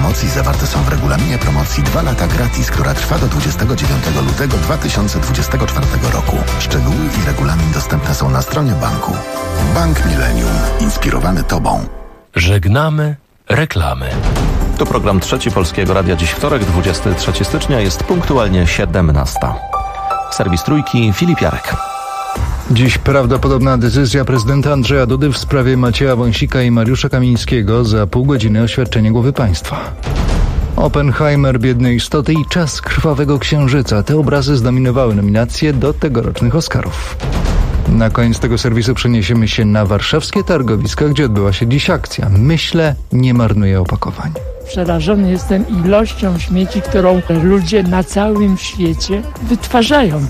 promocji zawarte są w regulaminie promocji 2 lata gratis, która trwa do 29 lutego 2024 roku. Szczegóły i regulamin dostępne są na stronie banku. Bank Millennium. Inspirowany Tobą. Żegnamy reklamy. To program Trzeci Polskiego Radia. Dziś wtorek, 23 stycznia, jest punktualnie 17. Serwis Trójki, Filip Jarek. Dziś prawdopodobna decyzja prezydenta Andrzeja Dudy w sprawie Macieja Wąsika i Mariusza Kamińskiego. Za pół godziny oświadczenie głowy państwa. Oppenheimer, Biedne istoty i Czas krwawego księżyca. Te obrazy zdominowały nominacje do tegorocznych Oscarów. Na koniec tego serwisu przeniesiemy się na warszawskie targowiska, gdzie odbyła się dziś akcja. Myślę, nie marnuję opakowań. Przerażony jestem ilością śmieci, którą ludzie na całym świecie wytwarzają.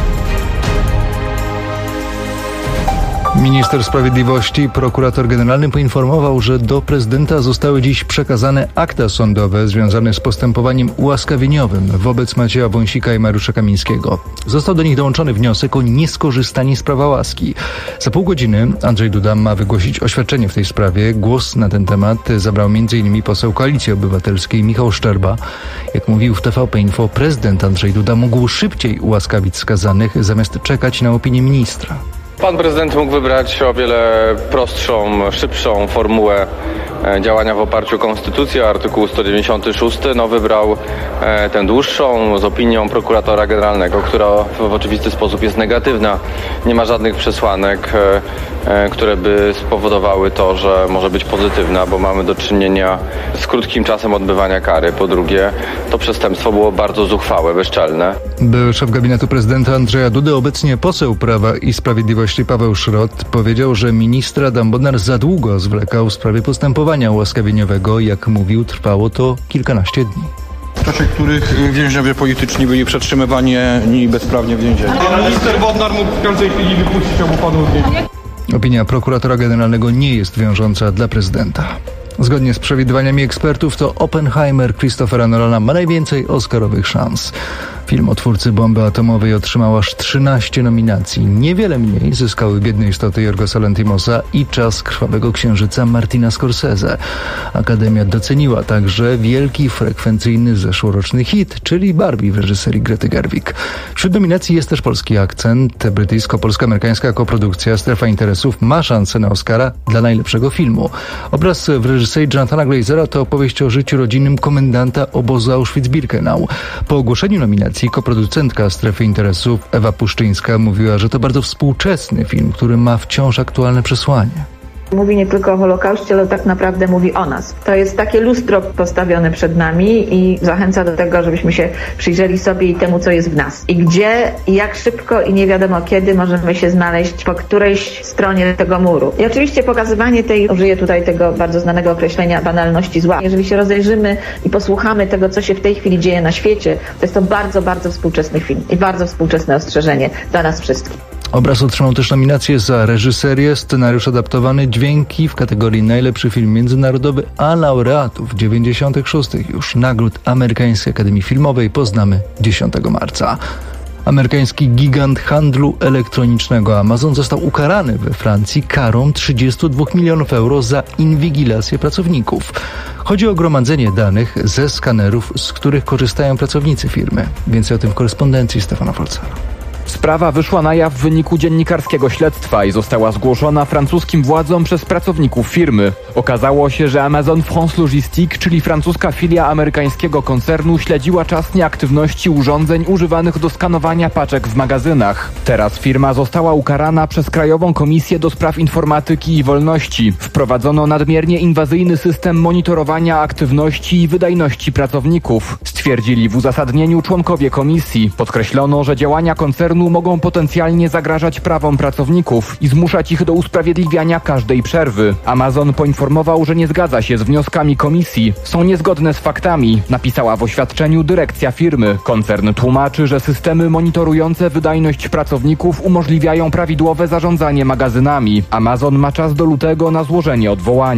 Minister Sprawiedliwości, prokurator generalny poinformował, że do prezydenta zostały dziś przekazane akta sądowe związane z postępowaniem ułaskawieniowym wobec Macieja Wąsika i Mariusza Kamińskiego. Został do nich dołączony wniosek o nieskorzystanie z prawa łaski. Za pół godziny Andrzej Duda ma wygłosić oświadczenie w tej sprawie. Głos na ten temat zabrał m.in. poseł Koalicji Obywatelskiej Michał Szczerba. Jak mówił w TVP Info, prezydent Andrzej Duda mógł szybciej ułaskawić skazanych, zamiast czekać na opinię ministra. Pan prezydent mógł wybrać o wiele prostszą, szybszą formułę działania w oparciu o konstytucję, artykuł 196. Wybrał tę dłuższą z opinią prokuratora generalnego, która w oczywisty sposób jest negatywna. Nie ma żadnych przesłanek, które by spowodowały to, że może być pozytywna, bo mamy do czynienia z krótkim czasem odbywania kary. Po drugie, to przestępstwo było bardzo zuchwałe, bezczelne. Był szef gabinetu prezydenta Andrzeja Dudy, obecnie poseł Prawa i Sprawiedliwości Paweł Szrot, powiedział, że minister Adam Bodnar za długo zwlekał w sprawie postępowania ułaskawieniowego. Jak mówił, trwało to kilkanaście dni. W czasie których więźniowie polityczni byli przetrzymywani i bezprawnie w więzieniu. Minister Bodnar mógł w każdej chwili wypuścić obu panów z więzienia. Opinia prokuratora generalnego nie jest wiążąca dla prezydenta. Zgodnie z przewidywaniami ekspertów, to Oppenheimer Christophera Nolana ma najwięcej oscarowych szans. Film o twórcy bomby atomowej otrzymał aż 13 nominacji. Niewiele mniej zyskały Biedne istoty Jorgosa Lanthimosa i Czas krwawego księżyca Martina Scorsese. Akademia doceniła także wielki, frekwencyjny zeszłoroczny hit, czyli Barbie w reżyserii Grety Gerwig. Wśród nominacji jest też polski akcent. Brytyjsko-polsko-amerykańska koprodukcja Strefa Interesów ma szansę na Oscara dla najlepszego filmu. Obraz w reżyserii Jonathana Glazera to opowieść o życiu rodzinnym komendanta obozu Auschwitz-Birkenau. Po ogłoszeniu nominacji koproducentka Strefy Interesów Ewa Puszczyńska mówiła, że to bardzo współczesny film, który ma wciąż aktualne przesłanie. Mówi nie tylko o Holokauście, ale tak naprawdę mówi o nas. To jest takie lustro postawione przed nami i zachęca do tego, żebyśmy się przyjrzeli sobie i temu, co jest w nas. I gdzie, i jak szybko i nie wiadomo kiedy możemy się znaleźć po którejś stronie tego muru. I oczywiście pokazywanie użyję tutaj tego bardzo znanego określenia banalności zła. Jeżeli się rozejrzymy i posłuchamy tego, co się w tej chwili dzieje na świecie, to jest to bardzo, bardzo współczesny film i bardzo współczesne ostrzeżenie dla nas wszystkich. Obraz otrzymał też nominację za reżyserię, scenariusz adaptowany, dźwięki w kategorii najlepszy film międzynarodowy, a laureatów 96. już nagród Amerykańskiej Akademii Filmowej poznamy 10 marca. Amerykański gigant handlu elektronicznego Amazon został ukarany we Francji karą 32 milionów euro za inwigilację pracowników. Chodzi o gromadzenie danych ze skanerów, z których korzystają pracownicy firmy. Więcej o tym w korespondencji Stefana Folcera. Sprawa wyszła na jaw w wyniku dziennikarskiego śledztwa i została zgłoszona francuskim władzom przez pracowników firmy. Okazało się, że Amazon France Logistique, czyli francuska filia amerykańskiego koncernu, śledziła czas nieaktywności urządzeń używanych do skanowania paczek w magazynach. Teraz firma została ukarana przez Krajową Komisję do Spraw Informatyki i Wolności. Wprowadzono nadmiernie inwazyjny system monitorowania aktywności i wydajności pracowników, stwierdzili w uzasadnieniu członkowie komisji. Podkreślono, że działania koncernu mogą potencjalnie zagrażać prawom pracowników i zmuszać ich do usprawiedliwiania każdej przerwy. Amazon poinformował, że nie zgadza się z wnioskami komisji. Są niezgodne z faktami, napisała w oświadczeniu dyrekcja firmy. Koncern tłumaczy, że systemy monitorujące wydajność pracowników umożliwiają prawidłowe zarządzanie magazynami. Amazon ma czas do lutego na złożenie odwołania.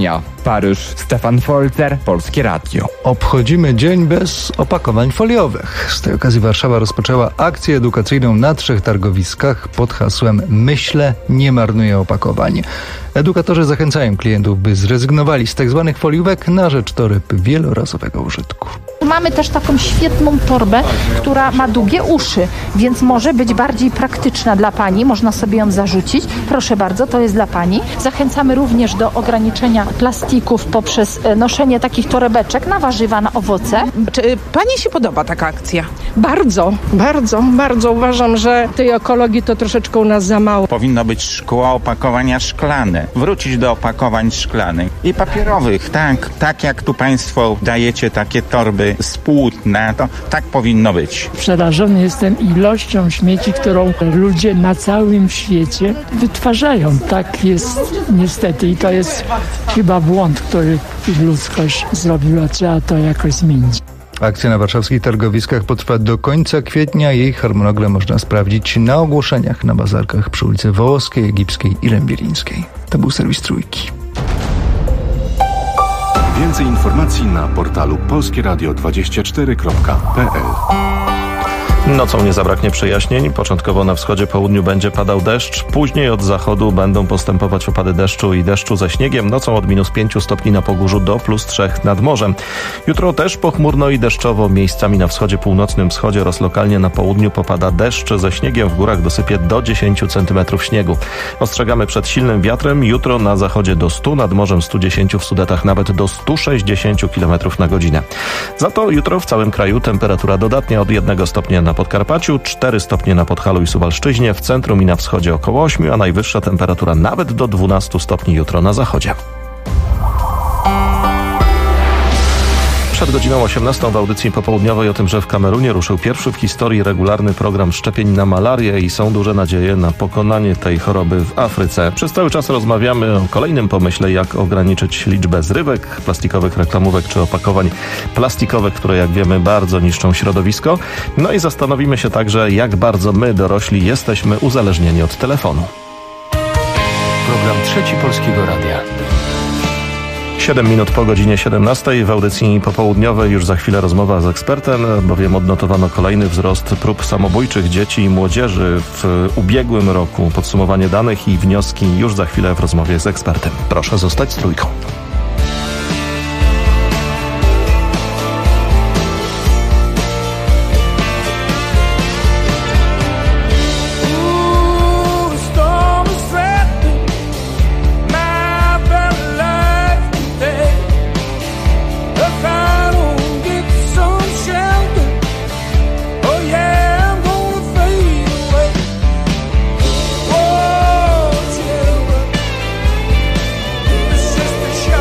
Paryż. Stefan Folzer, Polskie Radio. Obchodzimy dzień bez opakowań foliowych. Z tej okazji Warszawa rozpoczęła akcję edukacyjną na 3 targowiskach pod hasłem Myślę, nie marnuję opakowań. Edukatorzy zachęcają klientów, by zrezygnowali z tzw. foliówek na rzecz toreb wielorazowego użytku. Mamy też taką świetną torbę, która ma długie uszy, więc może być bardziej praktyczna dla Pani. Można sobie ją zarzucić. Proszę bardzo, to jest dla Pani. Zachęcamy również do ograniczenia plastików poprzez noszenie takich torebeczek na warzywa, na owoce. Czy Pani się podoba taka akcja? Bardzo uważam, że tej ekologii to troszeczkę u nas za mało. Powinno być szkło opakowania szklane. Wrócić do opakowań szklanych i papierowych. Tak jak tu Państwo dajecie takie torby z płótna, to tak powinno być. Przerażony jestem ilością śmieci, którą ludzie na całym świecie wytwarzają. Tak jest niestety i to jest chyba błąd, który ludzkość zrobiła. Trzeba to jakoś zmienić. Akcja na warszawskich targowiskach potrwa do końca kwietnia. Jej harmonogram można sprawdzić na ogłoszeniach na bazarkach przy ulicy Wołoskiej, Egipskiej i Rębielińskiej. To był serwis Trójki. Więcej informacji na portalu polskieradio24.pl. Nocą nie zabraknie przejaśnień. Początkowo na wschodzie, południu będzie padał deszcz. Później od zachodu będą postępować opady deszczu i deszczu ze śniegiem. Nocą od -5 stopni na Pogórzu do +3 nad morzem. Jutro też pochmurno i deszczowo. Miejscami na wschodzie, północnym wschodzie oraz lokalnie na południu popada deszcz ze śniegiem. W górach dosypie do 10 cm śniegu. Ostrzegamy przed silnym wiatrem. Jutro na zachodzie do 100, nad morzem 110, w Sudetach nawet do 160 km na godzinę. Za to jutro w całym kraju temperatura dodatnia od 1 stopnia na Podkarpaciu, 4 stopnie na Podhalu i Suwalszczyźnie, w centrum i na wschodzie około 8, a najwyższa temperatura nawet do 12 stopni jutro na zachodzie. Przed godziną 18 w audycji popołudniowej o tym, że w Kamerunie ruszył pierwszy w historii regularny program szczepień na malarię i są duże nadzieje na pokonanie tej choroby w Afryce. Przez cały czas rozmawiamy o kolejnym pomyśle, jak ograniczyć liczbę zrywek, plastikowych reklamówek czy opakowań plastikowych, które jak wiemy bardzo niszczą środowisko. No i zastanowimy się także, jak bardzo my, dorośli, jesteśmy uzależnieni od telefonu. Program Trzeci Polskiego Radia. 7 minut po godzinie 17 w audycji popołudniowej już za chwilę rozmowa z ekspertem, bowiem odnotowano kolejny wzrost prób samobójczych dzieci i młodzieży w ubiegłym roku. Podsumowanie danych i wnioski już za chwilę w rozmowie z ekspertem. Proszę zostać z Trójką. Just a shot.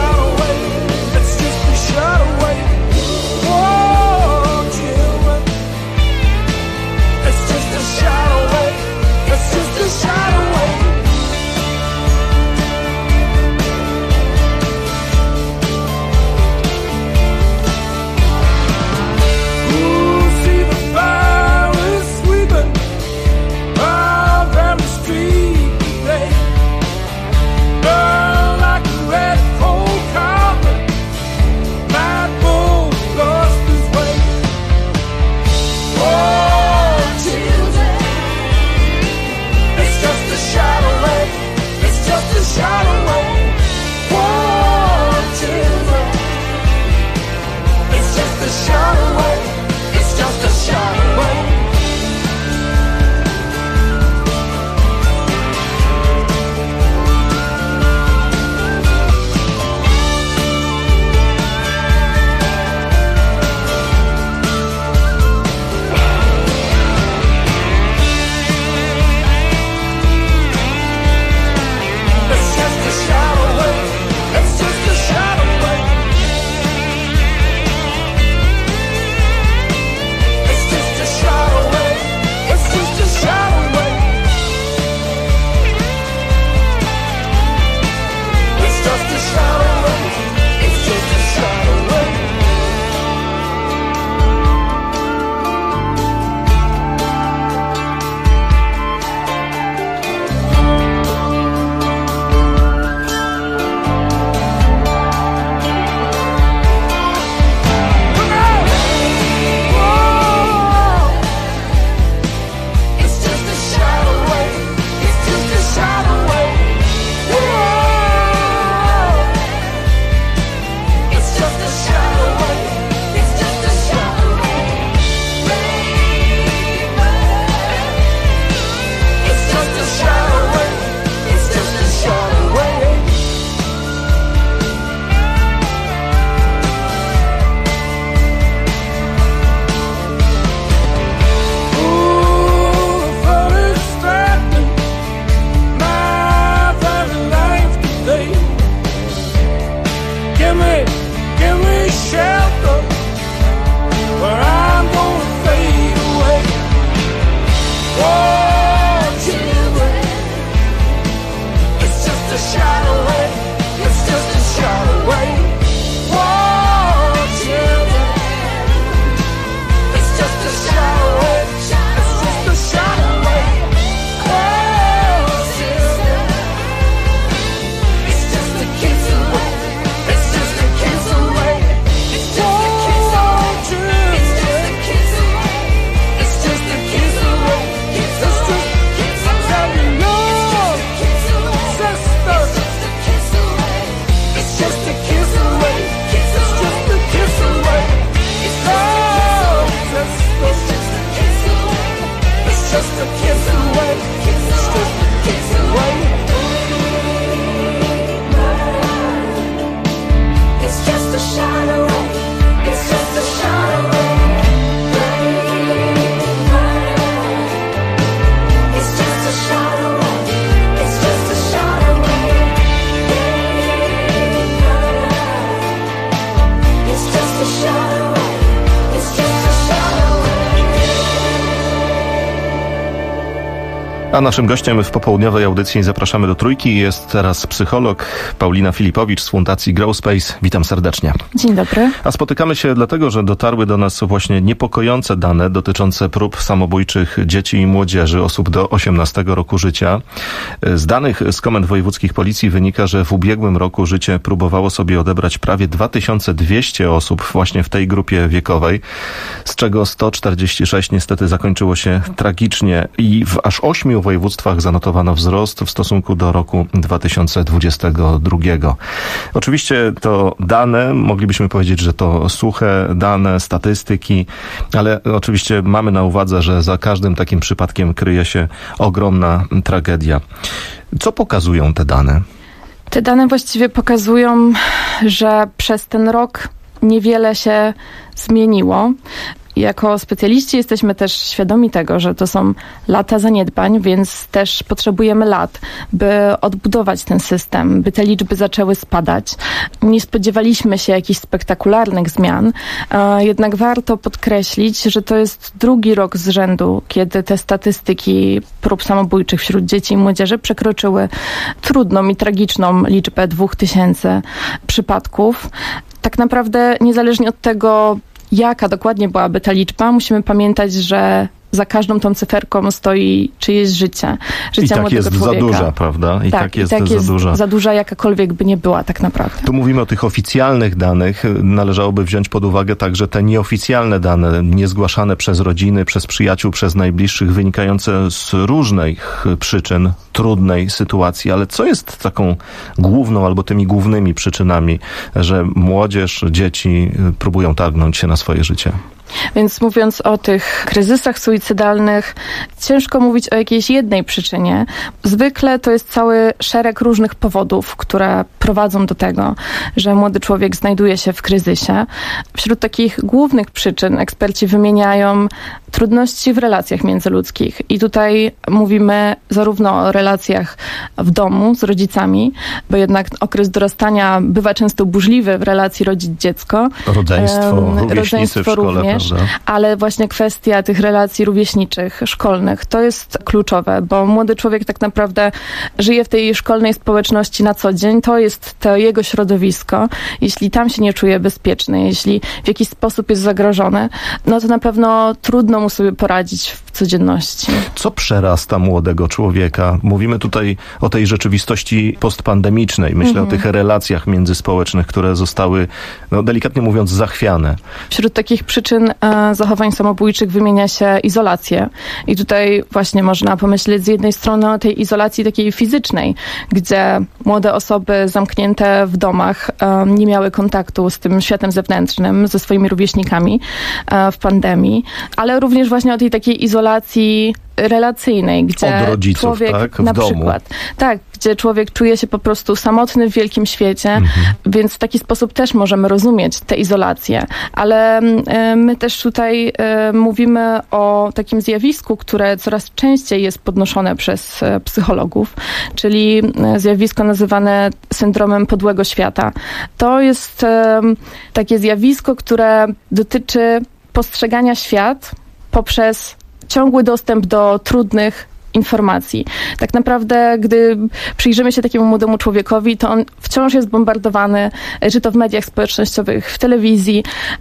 A naszym gościem w popołudniowej audycji zapraszamy do Trójki jest teraz psycholog Paulina Filipowicz z Fundacji Growspace. Witam serdecznie. Dzień dobry. A spotykamy się dlatego, że dotarły do nas właśnie niepokojące dane dotyczące prób samobójczych dzieci i młodzieży, osób do 18 roku życia. Z danych z komend wojewódzkich policji wynika, że w ubiegłym roku życie próbowało sobie odebrać prawie 2200 osób właśnie w tej grupie wiekowej, z czego 146 niestety zakończyło się tragicznie i w aż 8 województwach zanotowano wzrost w stosunku do roku 2022. Oczywiście to dane, moglibyśmy powiedzieć, że to suche dane, statystyki, ale oczywiście mamy na uwadze, że za każdym takim przypadkiem kryje się ogromna tragedia. Co pokazują te dane? Te dane właściwie pokazują, że przez ten rok niewiele się zmieniło. Jako specjaliści jesteśmy też świadomi tego, że to są lata zaniedbań, więc też potrzebujemy lat, by odbudować ten system, by te liczby zaczęły spadać. Nie spodziewaliśmy się jakichś spektakularnych zmian, jednak warto podkreślić, że to jest drugi rok z rzędu, kiedy te statystyki prób samobójczych wśród dzieci i młodzieży przekroczyły trudną i tragiczną liczbę 2000 przypadków. Tak naprawdę niezależnie od tego, jaka dokładnie byłaby ta liczba, musimy pamiętać, że za każdą tą cyferką stoi czyjeś życie. I tak młodego jest człowieka. Za duża, prawda? I tak jest za duża. Za duża, jakakolwiek by nie była tak naprawdę. Tu mówimy o tych oficjalnych danych. Należałoby wziąć pod uwagę także te nieoficjalne dane, niezgłaszane przez rodziny, przez przyjaciół, przez najbliższych, wynikające z różnych przyczyn trudnej sytuacji. Ale co jest taką główną albo tymi głównymi przyczynami, że młodzież, dzieci próbują targnąć się na swoje życie? Więc mówiąc o tych kryzysach suicydalnych, ciężko mówić o jakiejś jednej przyczynie. Zwykle to jest cały szereg różnych powodów, które prowadzą do tego, że młody człowiek znajduje się w kryzysie. Wśród takich głównych przyczyn eksperci wymieniają trudności w relacjach międzyludzkich. I tutaj mówimy zarówno o relacjach w domu z rodzicami, bo jednak okres dorastania bywa często burzliwy w relacji rodzic-dziecko. Rodzeństwo w szkole, również, prawda? Ale właśnie kwestia tych relacji rówieśniczych, szkolnych, to jest kluczowe, bo młody człowiek tak naprawdę żyje w tej szkolnej społeczności na co dzień. To jest to jego środowisko. Jeśli tam się nie czuje bezpieczny, jeśli w jakiś sposób jest zagrożony, no to na pewno trudno mu sobie poradzić w codzienności. Co przerasta młodego człowieka? Mówimy tutaj o tej rzeczywistości postpandemicznej. Myślę o tych relacjach międzyspołecznych, które zostały, no, delikatnie mówiąc, zachwiane. Wśród takich przyczyn zachowań samobójczych wymienia się izolację. I tutaj właśnie można pomyśleć z jednej strony o tej izolacji takiej fizycznej, gdzie młode osoby zamknięte w domach nie miały kontaktu z tym światem zewnętrznym, ze swoimi rówieśnikami w pandemii, ale również właśnie o tej takiej izolacji relacyjnej, gdzie od rodziców, człowiek tak? W na domu. przykład, tak, gdzie człowiek czuje się po prostu samotny w wielkim świecie, więc w taki sposób też możemy rozumieć tę izolację. Ale my też tutaj mówimy o takim zjawisku, które coraz częściej jest podnoszone przez psychologów, czyli zjawisko nazywane syndromem podłego świata. To jest takie zjawisko, które dotyczy postrzegania świat poprzez ciągły dostęp do trudnych informacji. Tak naprawdę, gdy przyjrzymy się takiemu młodemu człowiekowi, to on wciąż jest bombardowany, czy to w mediach społecznościowych, w telewizji,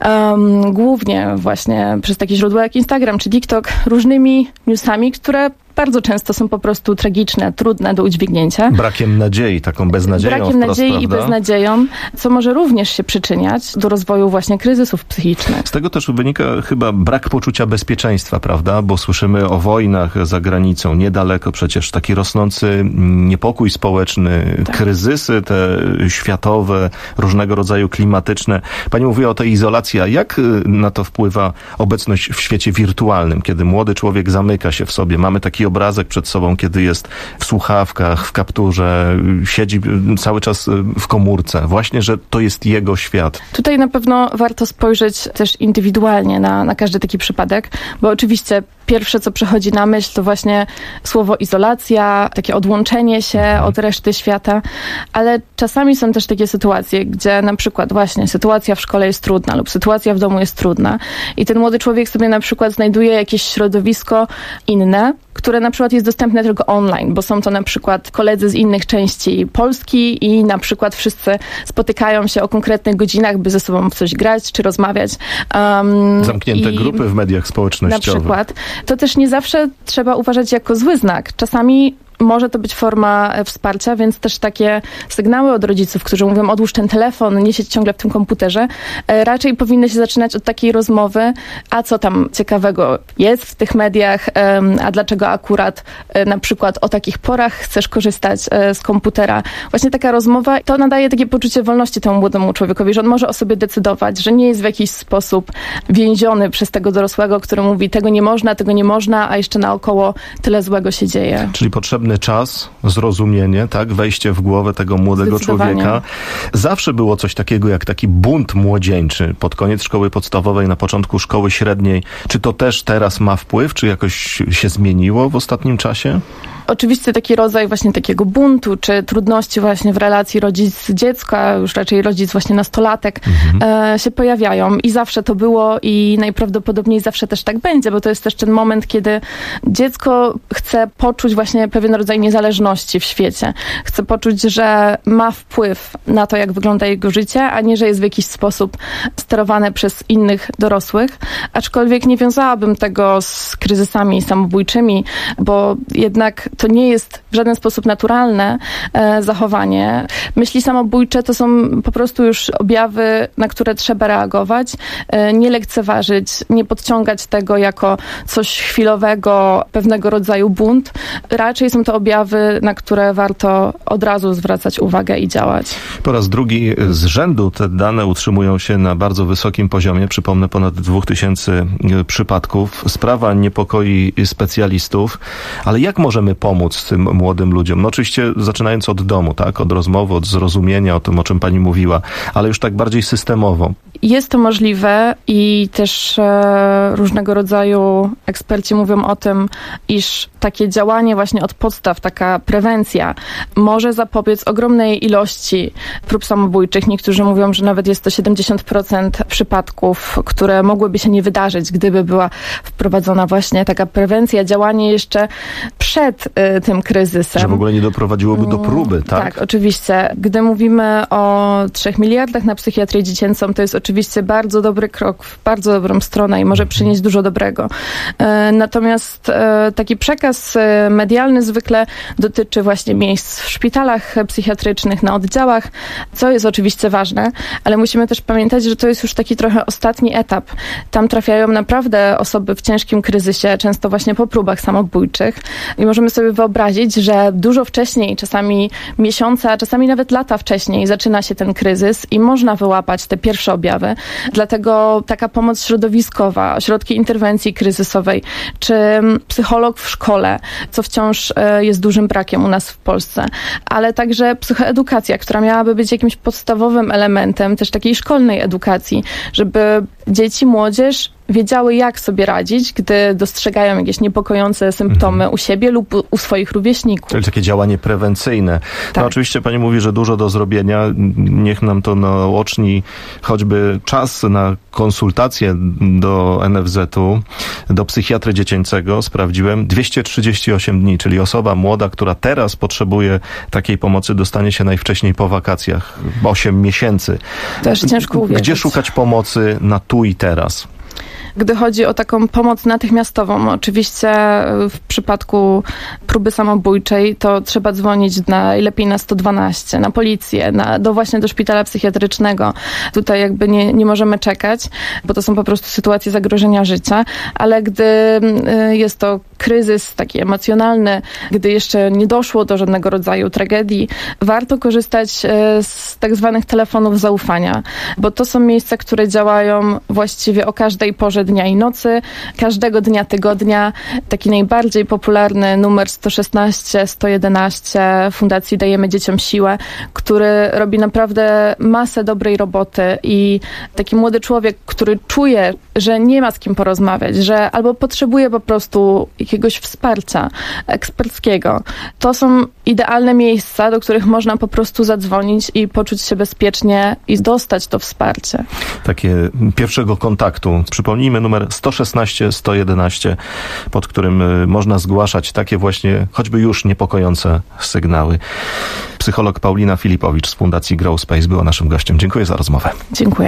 głównie właśnie przez takie źródła jak Instagram czy TikTok, różnymi newsami, które bardzo często są po prostu tragiczne, trudne do udźwignięcia. Brakiem nadziei, taką beznadzieją. Brakiem nadziei, prawda? I beznadzieją, co może również się przyczyniać do rozwoju właśnie kryzysów psychicznych. Z tego też wynika chyba brak poczucia bezpieczeństwa, prawda? Bo słyszymy o wojnach za granicą, niedaleko przecież taki rosnący niepokój społeczny, tak. Kryzysy te światowe, różnego rodzaju klimatyczne. Pani mówiła o tej izolacji, a jak na to wpływa obecność w świecie wirtualnym, kiedy młody człowiek zamyka się w sobie? Mamy taki obrazek przed sobą, kiedy jest w słuchawkach, w kapturze, siedzi cały czas w komórce. Właśnie, że to jest jego świat. Tutaj na pewno warto spojrzeć też indywidualnie na każdy taki przypadek, bo oczywiście pierwsze, co przychodzi na myśl, to właśnie słowo izolacja, takie odłączenie się od reszty świata, ale czasami są też takie sytuacje, gdzie na przykład właśnie sytuacja w szkole jest trudna lub sytuacja w domu jest trudna i ten młody człowiek sobie na przykład znajduje jakieś środowisko inne, które na przykład jest dostępne tylko online, bo są to na przykład koledzy z innych części Polski i na przykład wszyscy spotykają się o konkretnych godzinach, by ze sobą w coś grać czy rozmawiać. Zamknięte grupy w mediach społecznościowych. Na przykład. To też nie zawsze trzeba uważać jako zły znak. Czasami może to być forma wsparcia, więc też takie sygnały od rodziców, którzy mówią, odłóż ten telefon, nie siedź ciągle w tym komputerze, raczej powinny się zaczynać od takiej rozmowy, a co tam ciekawego jest w tych mediach, a dlaczego akurat na przykład o takich porach chcesz korzystać z komputera. Właśnie taka rozmowa, to nadaje takie poczucie wolności temu młodemu człowiekowi, że on może o sobie decydować, że nie jest w jakiś sposób więziony przez tego dorosłego, który mówi, tego nie można, a jeszcze naokoło tyle złego się dzieje. Czyli potrzebny czas, zrozumienie, tak, wejście w głowę tego młodego człowieka. Zawsze było coś takiego jak taki bunt młodzieńczy pod koniec szkoły podstawowej, na początku szkoły średniej. Czy to też teraz ma wpływ? Czy jakoś się zmieniło w ostatnim czasie? Oczywiście taki rodzaj właśnie takiego buntu, czy trudności właśnie w relacji rodzic-dziecko, a już raczej rodzic właśnie nastolatek się pojawiają i zawsze to było i najprawdopodobniej zawsze też tak będzie, bo to jest też ten moment, kiedy dziecko chce poczuć właśnie pewien rodzaj niezależności w świecie. Chce poczuć, że ma wpływ na to, jak wygląda jego życie, a nie, że jest w jakiś sposób sterowane przez innych dorosłych. Aczkolwiek nie wiązałabym tego z kryzysami samobójczymi, bo jednak to nie jest w żaden sposób naturalne zachowanie. Myśli samobójcze to są po prostu już objawy, na które trzeba reagować, nie lekceważyć, nie podciągać tego jako coś chwilowego, pewnego rodzaju bunt. Raczej są to objawy, na które warto od razu zwracać uwagę i działać. Po raz drugi z rzędu te dane utrzymują się na bardzo wysokim poziomie. Przypomnę, ponad 2000 przypadków. Sprawa niepokoi specjalistów, ale jak możemy pomóc tym młodym ludziom? No oczywiście zaczynając od domu, tak? Od rozmowy, od zrozumienia, o tym, o czym pani mówiła, ale już tak bardziej systemowo. Jest to możliwe i też różnego rodzaju eksperci mówią o tym, iż takie działanie właśnie od podstaw, taka prewencja może zapobiec ogromnej ilości prób samobójczych. Niektórzy mówią, że nawet jest to 70% przypadków, które mogłyby się nie wydarzyć, gdyby była wprowadzona właśnie taka prewencja, działanie jeszcze przed tym kryzysem. Że w ogóle nie doprowadziłoby do próby, tak? Tak, oczywiście. Gdy mówimy o 3 miliardach na psychiatrię dziecięcą, to jest oczywiście bardzo dobry krok w bardzo dobrą stronę i może przynieść dużo dobrego. Natomiast taki przekaz medialny zwykle dotyczy właśnie miejsc w szpitalach psychiatrycznych, na oddziałach, co jest oczywiście ważne, ale musimy też pamiętać, że to jest już taki trochę ostatni etap. Tam trafiają naprawdę osoby w ciężkim kryzysie, często właśnie po próbach samobójczych i możemy sobie wyobrazić, że dużo wcześniej, czasami miesiące, a czasami nawet lata wcześniej zaczyna się ten kryzys i można wyłapać te pierwsze objawy. Dlatego taka pomoc środowiskowa, ośrodki interwencji kryzysowej, czy psycholog w szkole, co wciąż jest dużym brakiem u nas w Polsce, ale także psychoedukacja, która miałaby być jakimś podstawowym elementem też takiej szkolnej edukacji, żeby dzieci, młodzież wiedziały, jak sobie radzić, gdy dostrzegają jakieś niepokojące symptomy u siebie lub u swoich rówieśników. Czyli takie działanie prewencyjne. Tak. No oczywiście pani mówi, że dużo do zrobienia. Niech nam to naooczni choćby czas na konsultację do NFZ-u, do psychiatry dziecięcego. Sprawdziłem 238 dni, czyli osoba młoda, która teraz potrzebuje takiej pomocy, dostanie się najwcześniej po wakacjach. 8 miesięcy. Też ciężko uwierzyć. Gdzie szukać pomocy na tu i teraz? Gdy chodzi o taką pomoc natychmiastową, oczywiście w przypadku próby samobójczej, to trzeba dzwonić najlepiej na 112, na policję, właśnie do szpitala psychiatrycznego. Tutaj jakby nie możemy czekać, bo to są po prostu sytuacje zagrożenia życia, ale gdy jest to kryzys taki emocjonalny, gdy jeszcze nie doszło do żadnego rodzaju tragedii, warto korzystać z tak zwanych telefonów zaufania, bo to są miejsca, które działają właściwie o każdej porze dnia i nocy, każdego dnia tygodnia. Taki najbardziej popularny numer 112 116, 111 Fundacji Dajemy Dzieciom Siłę, który robi naprawdę masę dobrej roboty i taki młody człowiek, który czuje, że nie ma z kim porozmawiać, że albo potrzebuje po prostu jakiegoś wsparcia eksperckiego. To są idealne miejsca, do których można po prostu zadzwonić i poczuć się bezpiecznie i dostać to wsparcie. Takie pierwszego kontaktu. Przypomnijmy numer 116 111, pod którym można zgłaszać takie właśnie, choćby już niepokojące sygnały. Psycholog Paulina Filipowicz z Fundacji Grow Space była naszym gościem. Dziękuję za rozmowę. Dziękuję.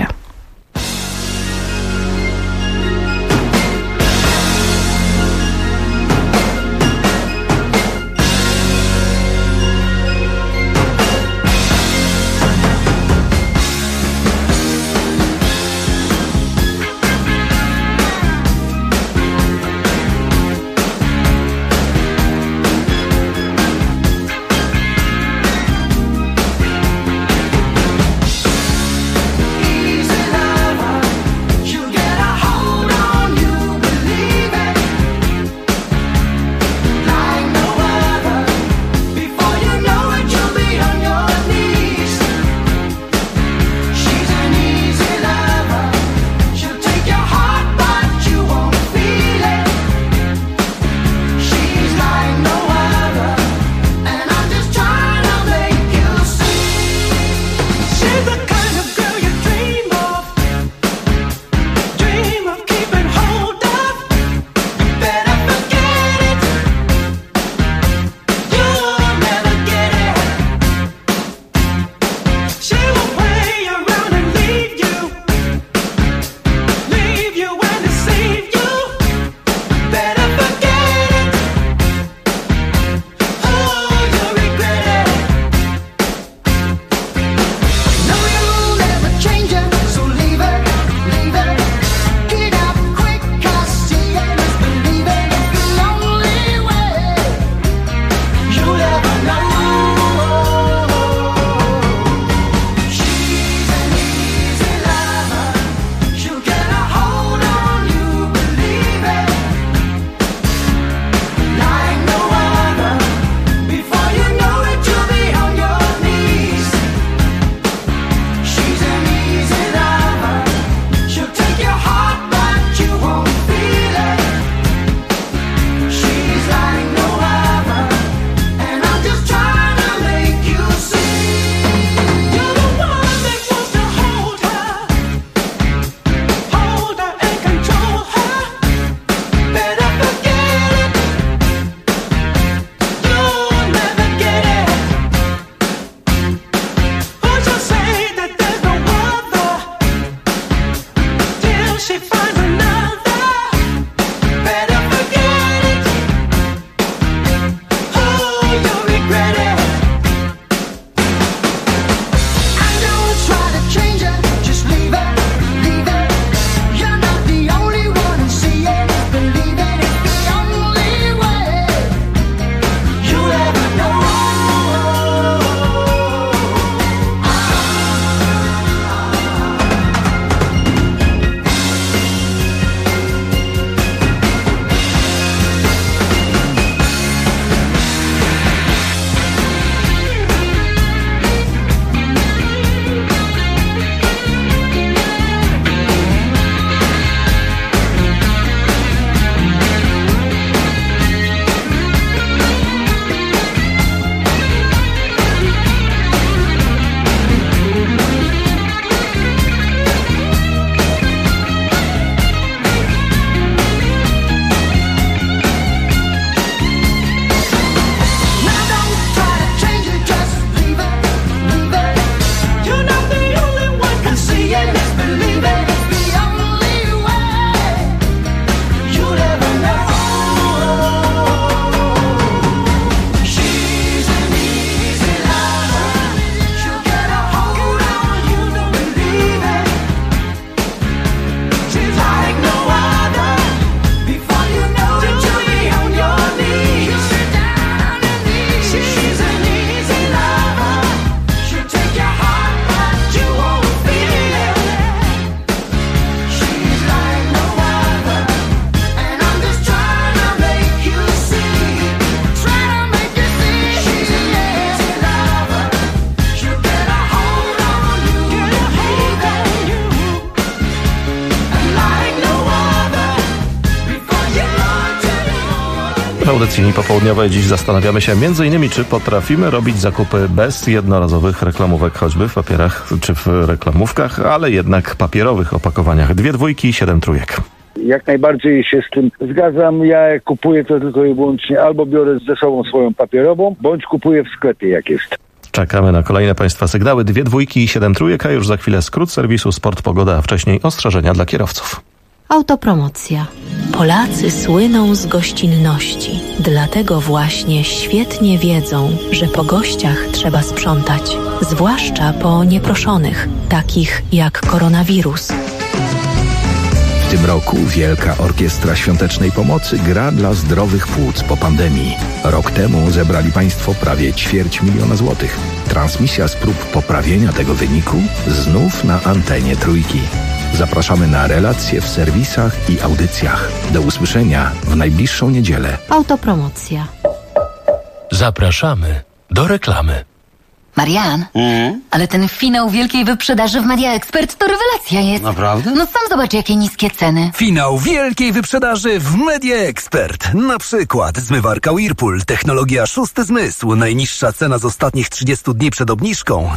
W audycji popołudniowej dziś zastanawiamy się m.in. czy potrafimy robić zakupy bez jednorazowych reklamówek, choćby w papierach czy w reklamówkach, ale jednak papierowych opakowaniach. 2 dwójki, 7 trójek. Jak najbardziej się z tym zgadzam. Ja jak kupuję to tylko i wyłącznie albo biorę ze sobą swoją papierową, bądź kupuję w sklepie jak jest. Czekamy na kolejne Państwa sygnały. 2 dwójki i 7 trójek, a już za chwilę skrót serwisu Sport Pogoda, a wcześniej ostrzeżenia dla kierowców. Autopromocja. Polacy słyną z gościnności. Dlatego właśnie świetnie wiedzą, że po gościach trzeba sprzątać. Zwłaszcza po nieproszonych, takich jak koronawirus. W tym roku Wielka Orkiestra Świątecznej Pomocy gra dla zdrowych płuc po pandemii. Rok temu zebrali Państwo prawie 250 000 złotych. Transmisja z prób poprawienia tego wyniku znów na antenie Trójki. Zapraszamy na relacje w serwisach i audycjach. Do usłyszenia w najbliższą niedzielę. Autopromocja. Zapraszamy do reklamy. Marian, ale ten finał wielkiej wyprzedaży w Media Expert to rewelacja jest. Naprawdę? No sam zobacz, jakie niskie ceny. Finał wielkiej wyprzedaży w Media Expert. Na przykład zmywarka Whirlpool, technologia szósty zmysł. Najniższa cena z ostatnich 30 dni przed obniżką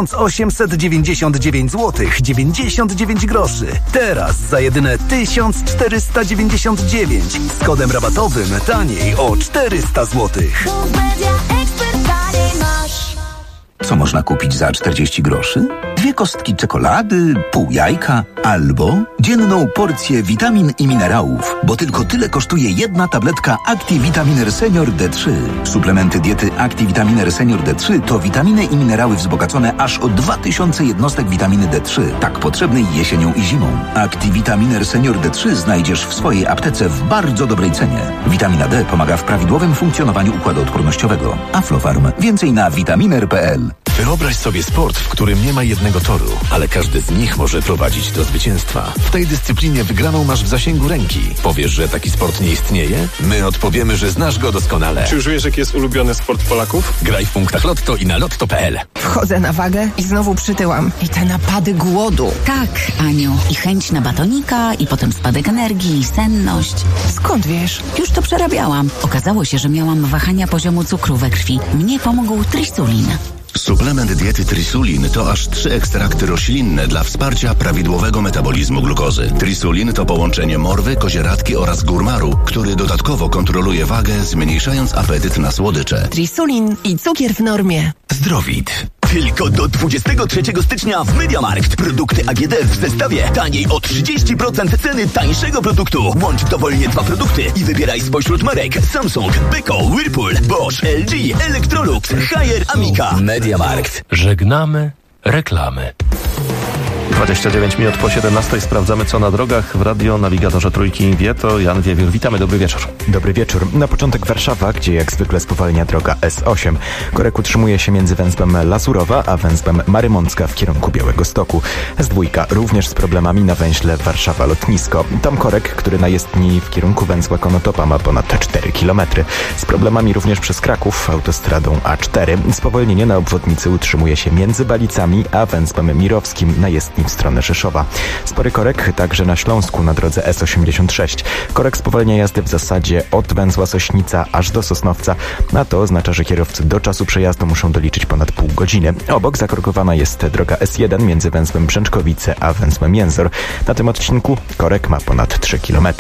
1899 zł 99 groszy. Teraz za jedyne 1499 z kodem rabatowym taniej o 400 zł. Co można kupić za 40 groszy? 2 kostki czekolady, pół jajka albo dzienną porcję witamin i minerałów, bo tylko tyle kosztuje jedna tabletka Activitaminer Senior D3. Suplementy diety Activitaminer Senior D3 to witaminy i minerały wzbogacone aż o 2000 jednostek witaminy D3, tak potrzebnej jesienią i zimą. Activitaminer Senior D3 znajdziesz w swojej aptece w bardzo dobrej cenie. Witamina D pomaga w prawidłowym funkcjonowaniu układu odpornościowego. Aflofarm. Więcej na vitaminer.pl. Wyobraź sobie sport, w którym nie ma jednego toru, ale każdy z nich może prowadzić do zwycięstwa. W tej dyscyplinie wygraną masz w zasięgu ręki. Powiesz, że taki sport nie istnieje? My odpowiemy, że znasz go doskonale. Czy czujesz, jaki jest ulubiony sport Polaków? Graj w punktach Lotto i na lotto.pl. Wchodzę na wagę i znowu przytyłam. I te napady głodu. Tak, Aniu. I chęć na batonika, i potem spadek energii, i senność. Skąd wiesz? Już to przerabiałam. Okazało się, że miałam wahania poziomu cukru we krwi. Mnie pomógł Trisulin. Suplement diety Trisulin to aż 3 ekstrakty roślinne dla wsparcia prawidłowego metabolizmu glukozy. Trisulin to połączenie morwy, kozieradki oraz górmaru, który dodatkowo kontroluje wagę, zmniejszając apetyt na słodycze. Trisulin i cukier w normie. Zdrowit. Tylko do 23 stycznia w MediaMarkt. Produkty AGD w zestawie taniej o 30% ceny tańszego produktu. Łącz dowolnie 2 produkty i wybieraj spośród marek Samsung, Beko, Whirlpool, Bosch, LG, Electrolux, Haier, Amica. MediaMarkt. Żegnamy reklamy. 29 minut po 17 sprawdzamy, co na drogach. W radionawigatorze Trójki wie to Jan Wiewiór. Witamy, dobry wieczór. Dobry wieczór. Na początek Warszawa, gdzie jak zwykle spowalnia droga S8. Korek utrzymuje się między węzłem Lasurowa a węzłem Marymącka w kierunku Białegostoku. S2 również z problemami na węźle Warszawa-Lotnisko. Tam korek, który na jezdni w kierunku węzła Konotopa ma ponad 4 km. Z problemami również przez Kraków autostradą A4. Spowolnienie na obwodnicy utrzymuje się między Balicami a węzłem Mirowskim na jezdni w stronę Rzeszowa. Spory korek także na Śląsku na drodze S86. Korek spowalnia jazdy w zasadzie od węzła Sośnica aż do Sosnowca, a to oznacza, że kierowcy do czasu przejazdu muszą doliczyć ponad pół godziny. Obok zakorkowana jest droga S1 między węzłem Brzęczkowice a węzłem Jęzor. Na tym odcinku korek ma ponad 3 km.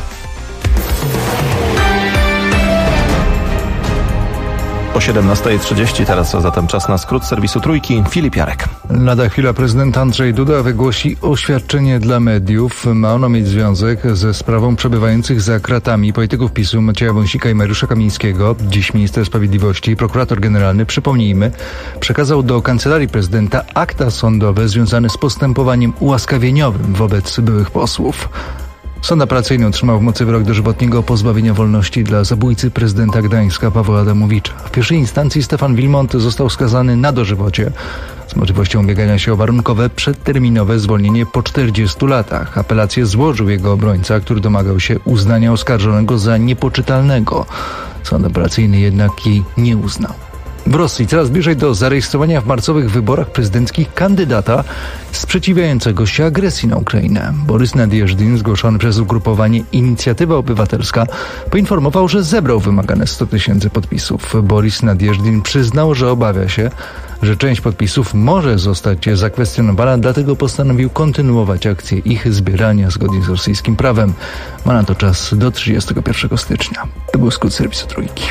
Po 17:30 teraz zatem czas na skrót serwisu Trójki. Filip Jarek. Lada chwila prezydent Andrzej Duda wygłosi oświadczenie dla mediów. Ma ono mieć związek ze sprawą przebywających za kratami polityków PiS-u Macieja Wąsika i Mariusza Kamińskiego. Dziś minister sprawiedliwości i prokurator generalny, przypomnijmy, przekazał do Kancelarii Prezydenta akta sądowe związane z postępowaniem ułaskawieniowym wobec byłych posłów. Sąd apelacyjny otrzymał w mocy wyrok dożywotniego pozbawienia wolności dla zabójcy prezydenta Gdańska Pawła Adamowicza. W pierwszej instancji Stefan Wilmont został skazany na dożywocie z możliwością ubiegania się o warunkowe, przedterminowe zwolnienie po 40 latach. Apelację złożył jego obrońca, który domagał się uznania oskarżonego za niepoczytalnego. Sąd apelacyjny jednak jej nie uznał. W Rosji coraz bliżej do zarejestrowania w marcowych wyborach prezydenckich kandydata sprzeciwiającego się agresji na Ukrainę. Borys Nadjeżdin, zgłoszony przez ugrupowanie Inicjatywa Obywatelska, poinformował, że zebrał wymagane 100 000 podpisów. Borys Nadjeżdin przyznał, że obawia się, że część podpisów może zostać zakwestionowana, dlatego postanowił kontynuować akcję ich zbierania zgodnie z rosyjskim prawem. Ma na to czas do 31 stycznia. To był skrót serwisu Trójki.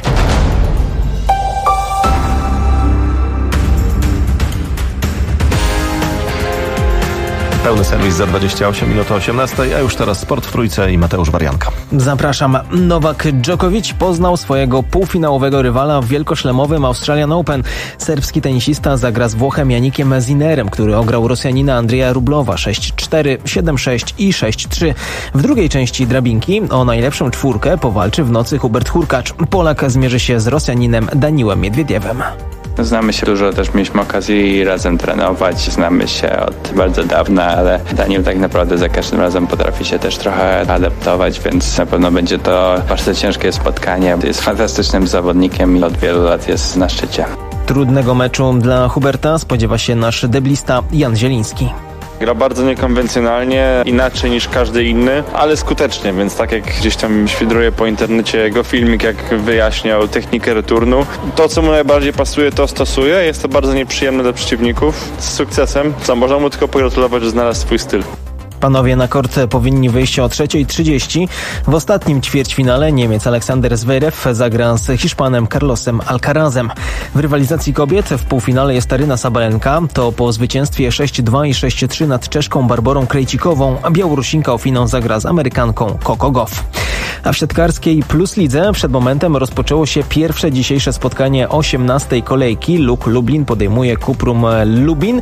Pełny serwis za 28 minut o 18, a już teraz sport w Trójce i Mateusz Warianka. Zapraszam. Nowak Djokovic poznał swojego półfinałowego rywala w wielkoszlemowym Australian Open. Serbski tenisista zagra z Włochem Janikiem Sinnerem, który ograł Rosjanina Andrzeja Rublowa 6-4, 7-6 i 6-3. W drugiej części drabinki o najlepszą czwórkę powalczy w nocy Hubert Hurkacz. Polak zmierzy się z Rosjaninem Daniłem Miedwiediewem. Znamy się dużo, też mieliśmy okazję razem trenować, znamy się od bardzo dawna, ale Daniel tak naprawdę za każdym razem potrafi się też trochę adaptować, więc na pewno będzie to bardzo ciężkie spotkanie. Jest fantastycznym zawodnikiem i od wielu lat jest na szczycie. Trudnego meczu dla Huberta spodziewa się nasz deblista Jan Zieliński. Gra bardzo niekonwencjonalnie, inaczej niż każdy inny, ale skutecznie, więc tak jak gdzieś tam świdruje po internecie jego filmik, jak wyjaśniał technikę returnu. To, co mu najbardziej pasuje, to stosuje. Jest to bardzo nieprzyjemne dla przeciwników. Z sukcesem. Co, można mu tylko pogratulować, że znalazł swój styl. Panowie na kort powinni wyjść o 3:30. W ostatnim ćwierćfinale Niemiec Aleksander Zverev zagra z Hiszpanem Carlosem Alcarazem. W rywalizacji kobiet w półfinale jest Aryna Sabalenka. To po zwycięstwie 6-2 i 6-3 nad Czeszką Barborą Krejcikową, a Białorusinka o finał zagra z Amerykanką Coco Gauff. A w siatkarskiej Plus Lidze przed momentem rozpoczęło się pierwsze dzisiejsze spotkanie 18. kolejki. Luk Lublin podejmuje Kuprum Lubin.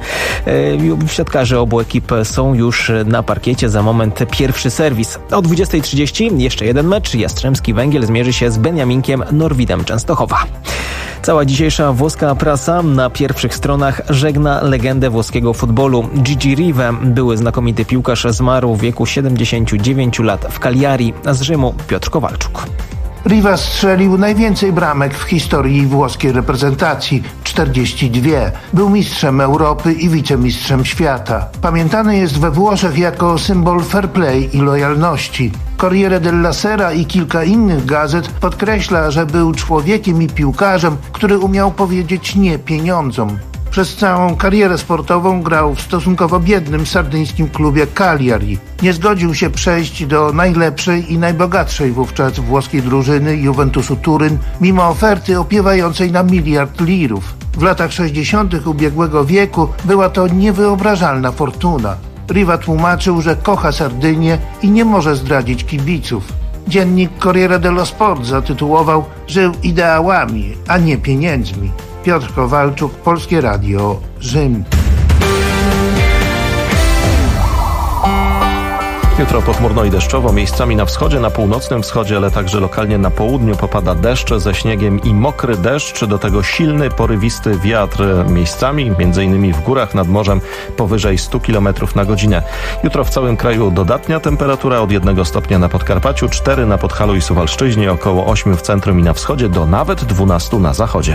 Siatkarze obu ekip są już na parkiecie, za moment pierwszy serwis. O 20:30 jeszcze jeden mecz. Jastrzębski Węgiel zmierzy się z Beniaminkiem Norwidem Częstochowa. Cała dzisiejsza włoska prasa na pierwszych stronach żegna legendę włoskiego futbolu. Gigi Riva, były znakomity piłkarz, zmarł w wieku 79 lat w Cagliari. Z Rzymu Piotr Kowalczuk. Riva strzelił najwięcej bramek w historii włoskiej reprezentacji – 42. Był mistrzem Europy i wicemistrzem świata. Pamiętany jest we Włoszech jako symbol fair play i lojalności. Corriere della Sera i kilka innych gazet podkreśla, że był człowiekiem i piłkarzem, który umiał powiedzieć nie pieniądzom. Przez całą karierę sportową grał w stosunkowo biednym sardyńskim klubie Cagliari. Nie zgodził się przejść do najlepszej i najbogatszej wówczas włoskiej drużyny Juventusu Turyn, mimo oferty opiewającej na 1 miliard lirów. W latach 60. ubiegłego wieku była to niewyobrażalna fortuna. Riva tłumaczył, że kocha Sardynię i nie może zdradzić kibiców. Dziennik Corriere dello Sport zatytułował: żył ideałami, a nie pieniędzmi. Piotr Kowalczuk, Polskie Radio, Rzym. Jutro pochmurno i deszczowo, miejscami na wschodzie, na północnym wschodzie, ale także lokalnie na południu popada deszcz ze śniegiem i mokry deszcz, do tego silny, porywisty wiatr, miejscami, m.in. w górach nad morzem, powyżej 100 km na godzinę. Jutro w całym kraju dodatnia temperatura od 1 stopnia na Podkarpaciu, 4 na Podhalu i Suwalszczyźnie, około 8 w centrum i na wschodzie, do nawet 12 na zachodzie.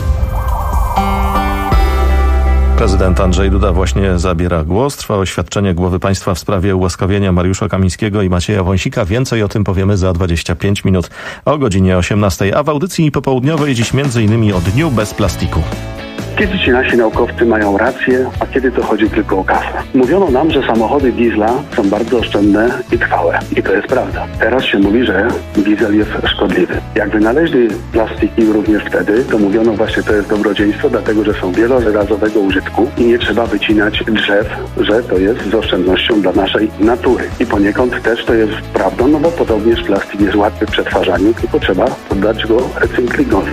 Prezydent Andrzej Duda właśnie zabiera głos. Trwa oświadczenie głowy państwa w sprawie ułaskawienia Mariusza Kamińskiego i Macieja Wąsika. Więcej o tym powiemy za 25 minut o godzinie 18. A w audycji popołudniowej dziś m.in. o Dniu bez plastiku. Kiedy ci nasi naukowcy mają rację, a kiedy to chodzi tylko o kasę? Mówiono nam, że samochody diesla są bardzo oszczędne i trwałe. I to jest prawda. Teraz się mówi, że diesel jest szkodliwy. Jak wynaleźli plastiki również wtedy, to mówiono właśnie, to jest dobrodziejstwo, dlatego że są wielorazowego użytku i nie trzeba wycinać drzew, że to jest z oszczędnością dla naszej natury. I poniekąd też to jest prawdą, no bo podobnież plastik jest łatwy w przetwarzaniu, tylko trzeba poddać go recyklingowi.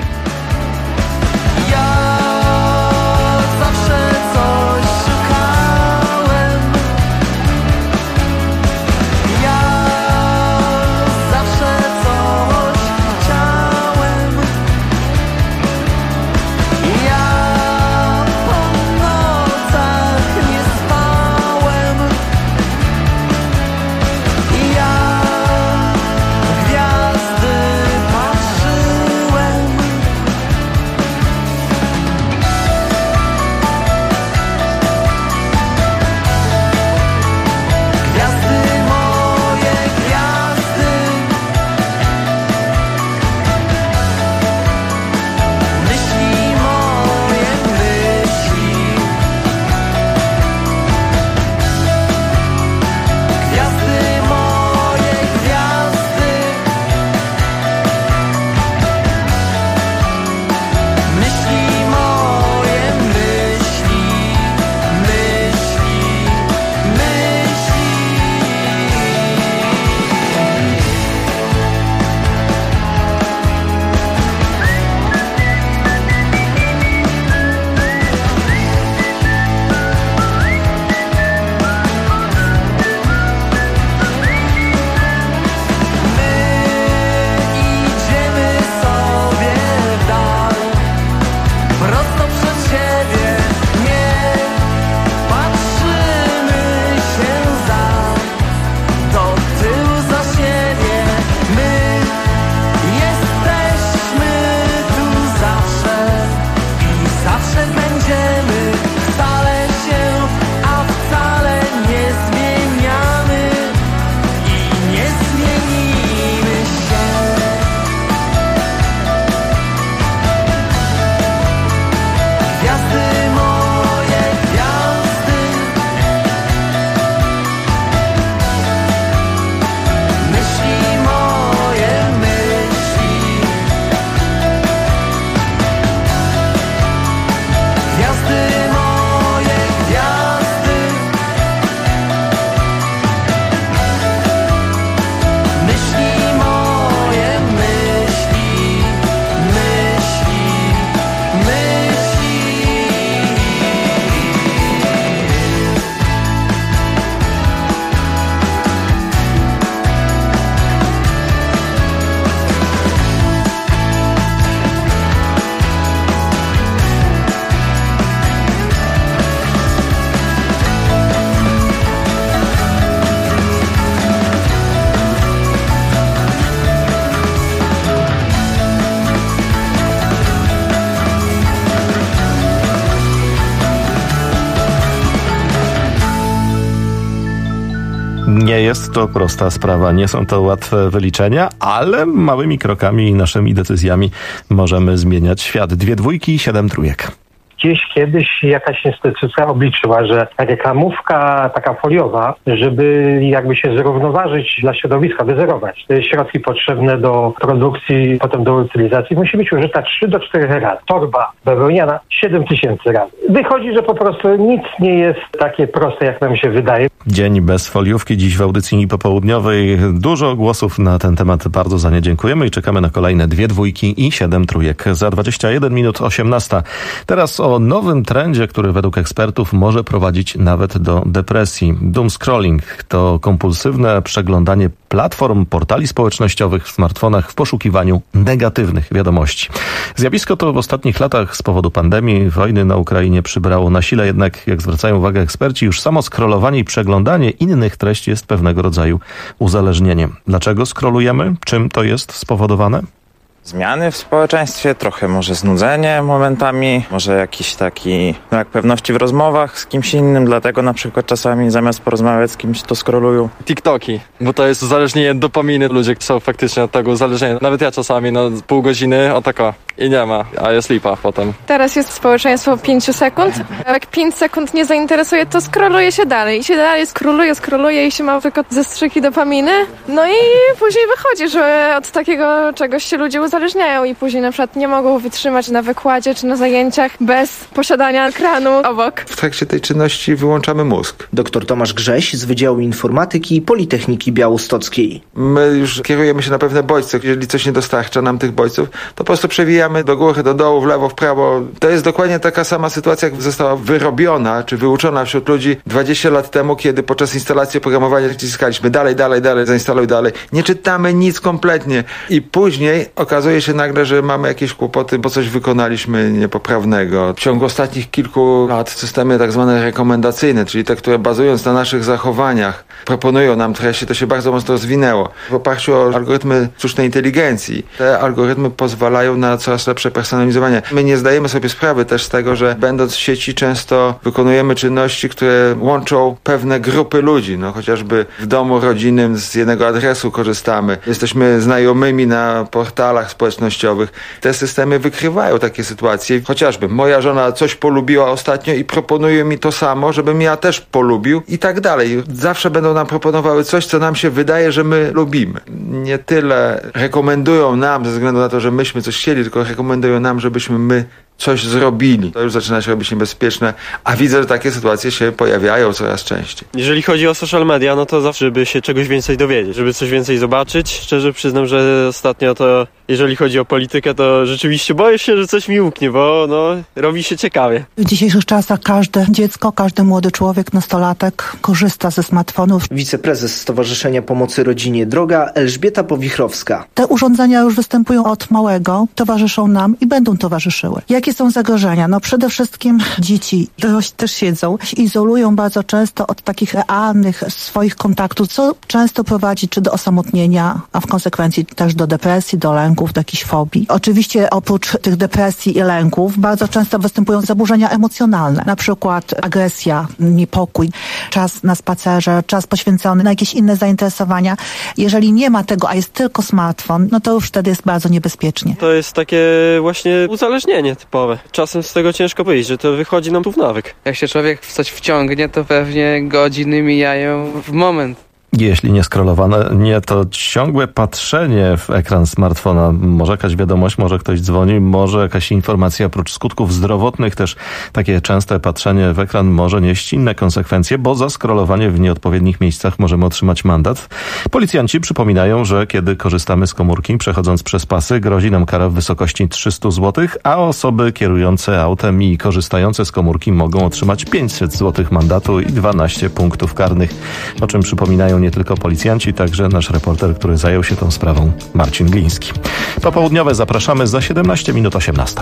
jest to prosta sprawa. Nie są to łatwe wyliczenia, ale małymi krokami i naszymi decyzjami możemy zmieniać świat. 2 dwójki i 7 trójek. Gdzieś kiedyś jakaś instytucja obliczyła, że reklamówka taka foliowa, żeby jakby się zrównoważyć dla środowiska, wyzerować te środki potrzebne do produkcji, potem do utylizacji, musi być użyta 3 do 4 razy. Torba bawełniana 7000 razy. Wychodzi, że po prostu nic nie jest takie proste, jak nam się wydaje. Dzień bez foliówki dziś w audycji popołudniowej. Dużo głosów na ten temat. Bardzo za nie dziękujemy i czekamy na kolejne 2 dwójki i 7 trójek. Za 21 minut 18. Teraz o nowym trendzie, który według ekspertów może prowadzić nawet do depresji. Doom scrolling to kompulsywne przeglądanie platform, portali społecznościowych w smartfonach w poszukiwaniu negatywnych wiadomości. Zjawisko to w ostatnich latach z powodu pandemii, wojny na Ukrainie przybrało na sile, jednak jak zwracają uwagę eksperci, już samo scrollowanie i przeglądanie innych treści jest pewnego rodzaju uzależnieniem. Dlaczego scrollujemy? Czym to jest spowodowane? Zmiany w społeczeństwie, trochę może znudzenie momentami, może jakiś taki brak pewności w rozmowach z kimś innym, dlatego na przykład czasami zamiast porozmawiać z kimś to scrollują. TikToki, bo to jest uzależnienie dopaminy, ludzie są faktycznie od tego uzależnieni. Nawet ja czasami pół godziny i nie ma, a jest lipa potem. Teraz jest społeczeństwo 5 sekund, a jak 5 sekund nie zainteresuje, to scrolluje się dalej. I się dalej scrolluje i się ma tylko zastrzyki dopaminy. No i później wychodzi, że od takiego czegoś się ludzie uzależniają i później na przykład nie mogą wytrzymać na wykładzie czy na zajęciach bez posiadania ekranu obok. W trakcie tej czynności wyłączamy mózg. Dr Tomasz Grześ z Wydziału Informatyki Politechniki Białostockiej. My już kierujemy się na pewne bodźce. Jeżeli coś nie dostarcza nam tych bodźców, to po prostu przewijamy do góry, do dołu, w lewo, w prawo. To jest dokładnie taka sama sytuacja, jak została wyrobiona, czy wyuczona wśród ludzi 20 lat temu, kiedy podczas instalacji oprogramowania naciskaliśmy dalej, zainstaluj dalej. Nie czytamy nic kompletnie. I później okazuje się nagle, że mamy jakieś kłopoty, bo coś wykonaliśmy niepoprawnego. W ciągu ostatnich kilku lat systemy tak zwane rekomendacyjne, czyli te, które bazując na naszych zachowaniach proponują nam treści, to się bardzo mocno rozwinęło. W oparciu o algorytmy sztucznej inteligencji. Te algorytmy pozwalają na coraz lepsze personalizowanie. My nie zdajemy sobie sprawy też z tego, że będąc w sieci często wykonujemy czynności, które łączą pewne grupy ludzi. Chociażby w domu rodzinnym z jednego adresu korzystamy. Jesteśmy znajomymi na portalach społecznościowych. Te systemy wykrywają takie sytuacje. Chociażby moja żona coś polubiła ostatnio i proponuje mi to samo, żebym ja też polubił i tak dalej. Zawsze będą nam proponowały coś, co nam się wydaje, że my lubimy. Nie tyle rekomendują nam ze względu na to, że myśmy coś chcieli, tylko rekomendują nam, żebyśmy my coś zrobili. To już zaczyna się robić niebezpieczne, a widzę, że takie sytuacje się pojawiają coraz częściej. Jeżeli chodzi o social media, no to zawsze, żeby się czegoś więcej dowiedzieć, żeby coś więcej zobaczyć. Szczerze przyznam, że ostatnio to, jeżeli chodzi o politykę, to rzeczywiście boję się, że coś mi umknie, bo robi się ciekawie. W dzisiejszych czasach każde dziecko, każdy młody człowiek, nastolatek korzysta ze smartfonów. Wiceprezes Stowarzyszenia Pomocy Rodzinie Droga Elżbieta Powichrowska. Te urządzenia już występują od małego, towarzyszą nam i będą towarzyszyły. Jakie są zagrożenia? Przede wszystkim dzieci też siedzą, izolują bardzo często od takich realnych swoich kontaktów, co często prowadzi czy do osamotnienia, a w konsekwencji też do depresji, do lęków, do jakichś fobii. Oczywiście oprócz tych depresji i lęków bardzo często występują zaburzenia emocjonalne, na przykład agresja, niepokój, czas na spacerze, czas poświęcony na jakieś inne zainteresowania. Jeżeli nie ma tego, a jest tylko smartfon, to już wtedy jest bardzo niebezpiecznie. To jest takie właśnie uzależnienie typowe. Czasem z tego ciężko wyjść, że to wychodzi nam tu w nawyk. Jak się człowiek w coś wciągnie, to pewnie godziny mijają w moment. Jeśli nie scrollowanie, to ciągłe patrzenie w ekran smartfona. Może jakaś wiadomość, może ktoś dzwoni, może jakaś informacja. Oprócz skutków zdrowotnych też takie częste patrzenie w ekran może nieść inne konsekwencje, bo za scrollowanie w nieodpowiednich miejscach możemy otrzymać mandat. Policjanci przypominają, że kiedy korzystamy z komórki, przechodząc przez pasy, grozi nam kara w wysokości 300 zł, a osoby kierujące autem i korzystające z komórki mogą otrzymać 500 zł mandatu i 12 punktów karnych, o czym przypominają nie tylko policjanci, także nasz reporter, który zajął się tą sprawą, Marcin Gliński. Popołudniowe zapraszamy za 17 minut 18.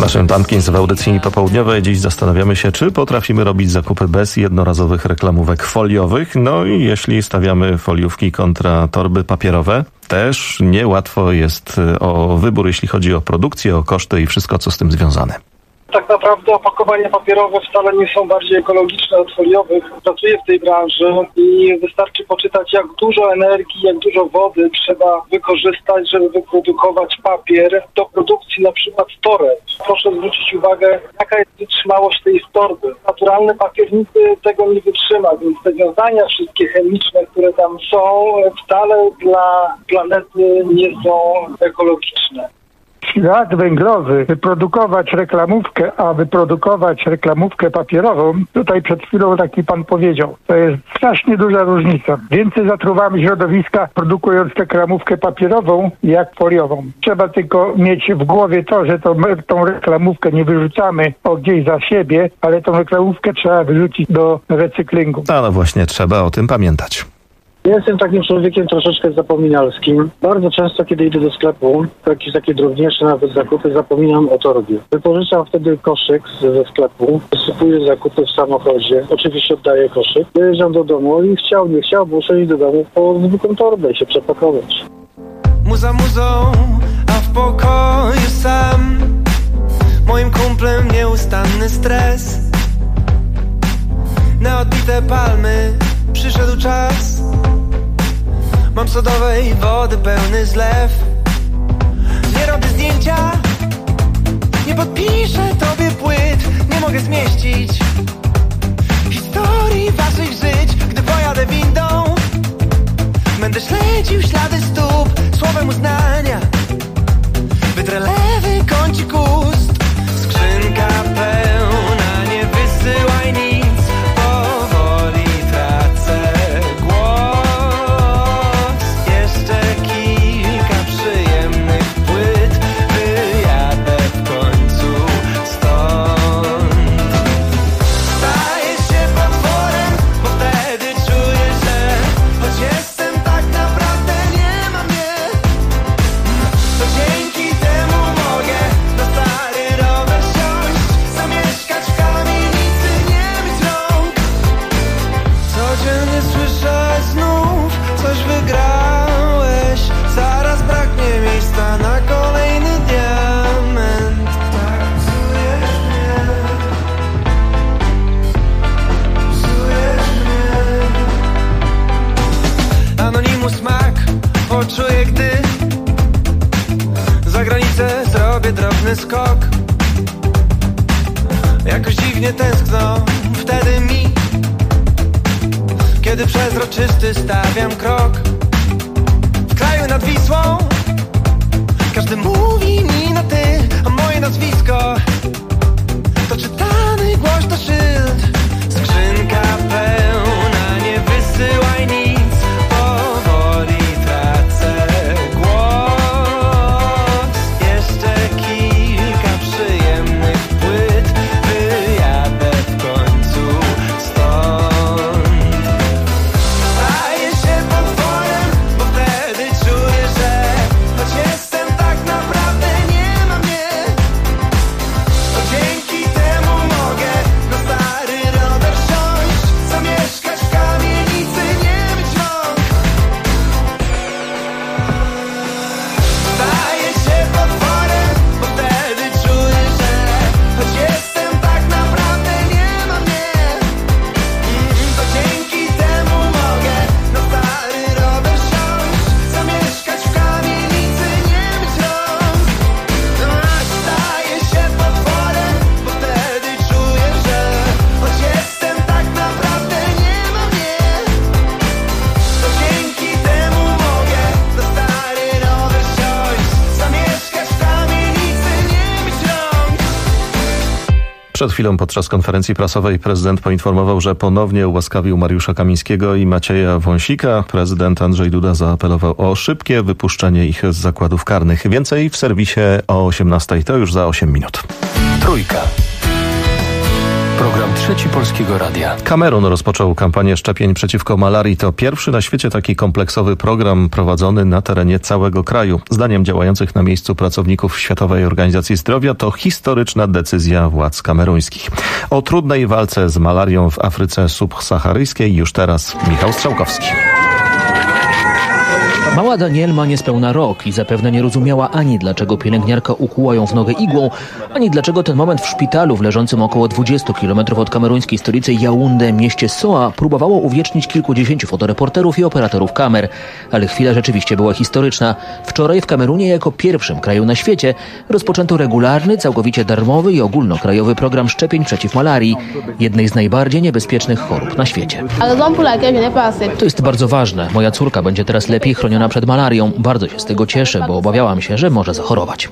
Naszym Pumpkins w audycji popołudniowej. Dziś zastanawiamy się, czy potrafimy robić zakupy bez jednorazowych reklamówek foliowych. No i jeśli stawiamy foliówki kontra torby papierowe, też niełatwo jest o wybór, jeśli chodzi o produkcję, o koszty i wszystko, co z tym związane. Tak naprawdę opakowania papierowe wcale nie są bardziej ekologiczne od foliowych. Pracuję w tej branży i wystarczy poczytać, jak dużo energii, jak dużo wody trzeba wykorzystać, żeby wyprodukować papier do produkcji na przykład toreb. Proszę zwrócić uwagę, jaka jest wytrzymałość tej torby. Naturalny papier nigdy tego nie wytrzyma, więc te wiązania wszystkie chemiczne, które tam są, wcale dla planety nie są ekologiczne. Ślad węglowy, wyprodukować reklamówkę, a wyprodukować reklamówkę papierową, tutaj przed chwilą taki pan powiedział, to jest strasznie duża różnica. Więcej zatruwamy środowiska produkując reklamówkę papierową jak foliową. Trzeba tylko mieć w głowie to, że tą reklamówkę nie wyrzucamy gdzieś za siebie, ale tą reklamówkę trzeba wyrzucić do recyklingu. No właśnie, trzeba o tym pamiętać. Ja jestem takim człowiekiem troszeczkę zapominalskim. Bardzo często, kiedy idę do sklepu, jakieś takie drobniejsze nawet zakupy, zapominam o torbie. Wypożyczam wtedy koszyk ze sklepu, wysypuję zakupy w samochodzie, oczywiście oddaję koszyk, dojeżdżam do domu i nie chciał, muszę iść do domu po zwykłą torbę i się przepakować. Muza muzą, a w pokoju sam, moim kumplem nieustanny stres. Na odbite palmy przyszedł czas. Mam sodowej wody pełny zlew. Nie robię zdjęcia, nie podpiszę tobie płyt. Nie mogę zmieścić historii waszych żyć. Gdy pojadę windą, będę śledził ślady stóp. Słowem uznania wytrę lewy kącik ust. Skrzynka pełna, nie wysyłaj nic. Powoli tracę głos. Jeszcze kilka przyjemnych płyt. Wyjadę w końcu stąd. Staję się potworem, bo wtedy czuję, że choć jestem tak naprawdę nie ma mnie, to dzięki temu mogę na stary rower siąść, zamieszkać w kamienicy, nie myć rąk. Codziennie słyszę znów, coś wygrałeś. Zaraz braknie miejsca na kolejny diament. Tak psujesz mnie, psujesz mnie. Anonimus smak poczuję, gdy za granicę zrobię drobny skok. Jakoś dziwnie tęskno wtedy mi, kiedy przezroczysty stawiam krok. W kraju nad Wisłą każdy mówi mi na ty, a moje nazwisko to czytany głośno szyld. Skrzynka pełna, nie wysyłaj nic. Powoli tracę głos. Jeszcze kilka przyjemnych płyt. Wyjadę w końcu stąd. Staję się potworem, bo wtedy czuję, że choć jestem tak naprawdę nie ma mnie, to dzięki temu mogę na stary rower siąść, zamieszkać w kamienicy, nie myć rąk. Staję się potworem, bo wtedy czuję, że choć jestem tak naprawdę nie ma mnie, to dzięki temu mogę na stary rower siąść, zamieszkać w kamienicy, nie myć rąk. Staję się potworem, bo wtedy czuję, że choć jestem tak naprawdę nie ma mnie, to dzięki temu mogę na stary rower siąść, zamieszkać w kamienicy, nie myć rąk. Przed chwilą podczas konferencji prasowej prezydent poinformował, że ponownie ułaskawił Mariusza Kamińskiego i Macieja Wąsika. Prezydent Andrzej Duda zaapelował o szybkie wypuszczenie ich z zakładów karnych. Więcej w serwisie o 18:00, to już za 8 minut. Trójka. Program Trzeci Polskiego Radia. Kamerun rozpoczął kampanię szczepień przeciwko malarii. To pierwszy na świecie taki kompleksowy program prowadzony na terenie całego kraju. Zdaniem działających na miejscu pracowników Światowej Organizacji Zdrowia to historyczna decyzja władz kameruńskich. O trudnej walce z malarią w Afryce subsaharyjskiej już teraz Michał Strzałkowski. Mała Daniel ma niespełna rok i zapewne nie rozumiała ani dlaczego pielęgniarka ukuła ją w nogę igłą, ani dlaczego ten moment w szpitalu w leżącym około 20 km od kameruńskiej stolicy Jaunde, mieście Soa, próbowało uwiecznić kilkudziesięciu fotoreporterów i operatorów kamer. Ale chwila rzeczywiście była historyczna. Wczoraj w Kamerunie jako pierwszym kraju na świecie rozpoczęto regularny, całkowicie darmowy i ogólnokrajowy program szczepień przeciw malarii, jednej z najbardziej niebezpiecznych chorób na świecie. To jest bardzo ważne. Moja córka będzie teraz lepiej chroniona przed malarią. Bardzo się z tego cieszę, bo obawiałam się, że może zachorować.